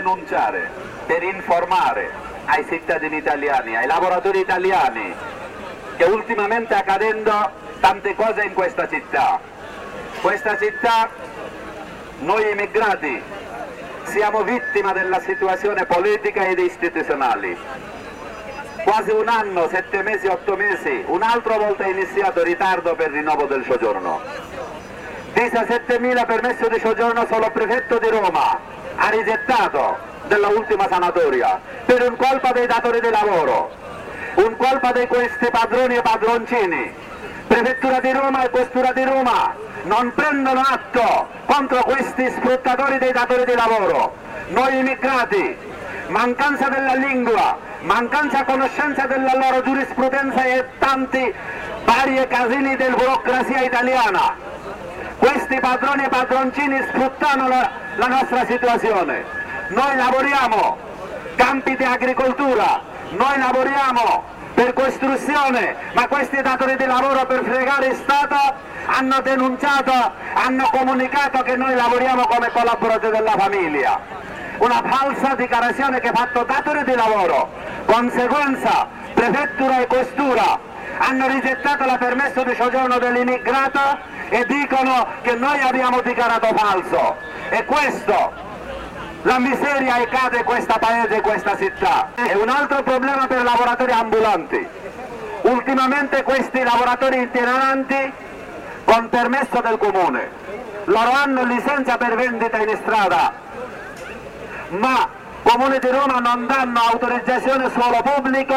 denunciare, per informare ai cittadini italiani, ai lavoratori italiani, che ultimamente accadendo tante cose in questa città. Questa città, noi immigrati, siamo vittime della situazione politica ed istituzionale. Quasi un anno, 7 mesi, 8 mesi, un'altra volta è iniziato il ritardo per il rinnovo del soggiorno. 17.000 permessi di soggiorno solo il prefetto di Roma ha rigettato della ultima sanatoria per un colpa dei datori di lavoro, un colpa di questi padroni e padroncini. Prefettura di Roma e Questura di Roma non prendono atto contro questi sfruttatori dei datori di lavoro. Noi immigrati, mancanza della lingua, mancanza conoscenza della loro giurisprudenza e tanti vari casini della burocrazia italiana. Questi padroni e padroncini sfruttano la nostra situazione. Noi lavoriamo campi di agricoltura, noi lavoriamo per costruzione, ma questi datori di lavoro per fregare il Stato hanno denunciato, hanno comunicato che noi lavoriamo come collaboratori della famiglia. Una falsa dichiarazione che ha fatto datori di lavoro. Conseguenza, prefettura e questura hanno rigettato la permesso di soggiorno dell'immigrato e dicono che noi abbiamo dichiarato falso. E questo, la miseria che cade in questo paese e questa città. È un altro problema per i lavoratori ambulanti. Ultimamente questi lavoratori itineranti con permesso del comune, loro hanno licenza per vendita in strada, ma Comune di Roma non danno autorizzazione suolo pubblico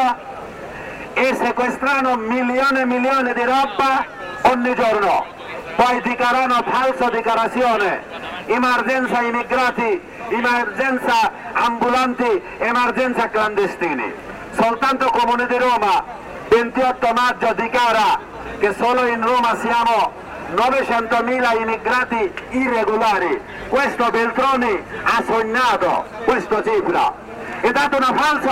e sequestrano milioni e milioni di roba ogni giorno. Poi dichiarano falsa dichiarazione, emergenza immigrati, emergenza ambulanti, emergenza clandestini. Soltanto Comune di Roma 28 maggio dichiara che solo in Roma siamo 900.000 immigrati irregolari. Questo Beltroni ha sognato questa cifra e ha dato una falso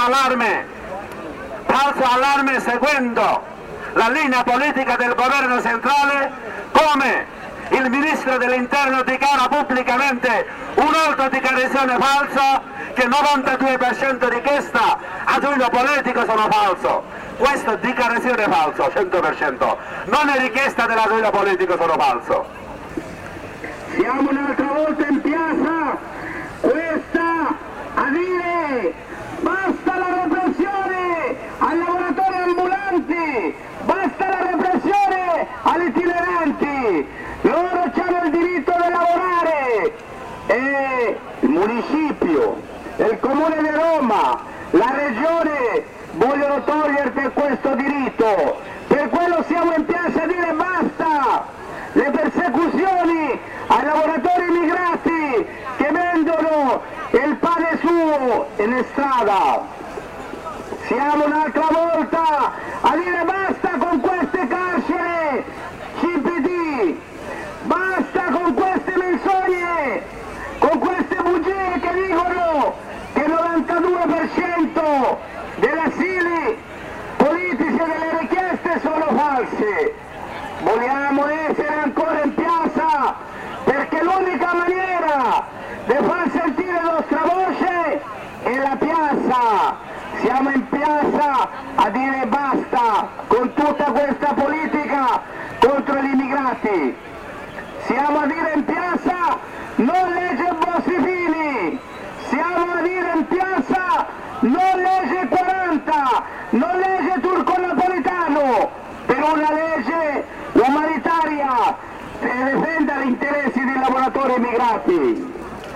allarme seguendo la linea politica del governo centrale, come il ministro dell'interno dichiara pubblicamente un'altra dichiarazione falsa che il 92% richiesta asilo politico sono falso. Questa dichiarazione è falsa, 100%, non è richiesta dell'asilo politico, sono falso. Siamo un'altra volta in piazza, questa a dire basta la repressione ai lavoratori ambulanti, basta la repressione agli itineranti, loro hanno il diritto di lavorare e il municipio, il Comune di Roma, la Regione vogliono toglierti questo diritto. Per quello siamo in piazza a dire basta le persecuzioni ai lavoratori immigrati che vendono il pane suo in strada. Siamo un'altra volta a dire basta con queste carceri CPT, basta con queste menzogne, con queste bugie che dicono che il 92% degli asili politici e delle richieste sono false. Vogliamo essere ancora in piazza perché l'unica maniera di far sentire la nostra voce è la piazza. Siamo in piazza a dire basta con tutta questa politica contro gli immigrati. Siamo a dire in piazza non legge Bossi-Fini. Siamo a dire in piazza non legge 40, non legge Turco-Napolitano, per una legge umanitaria che difenda gli interessi dei lavoratori immigrati.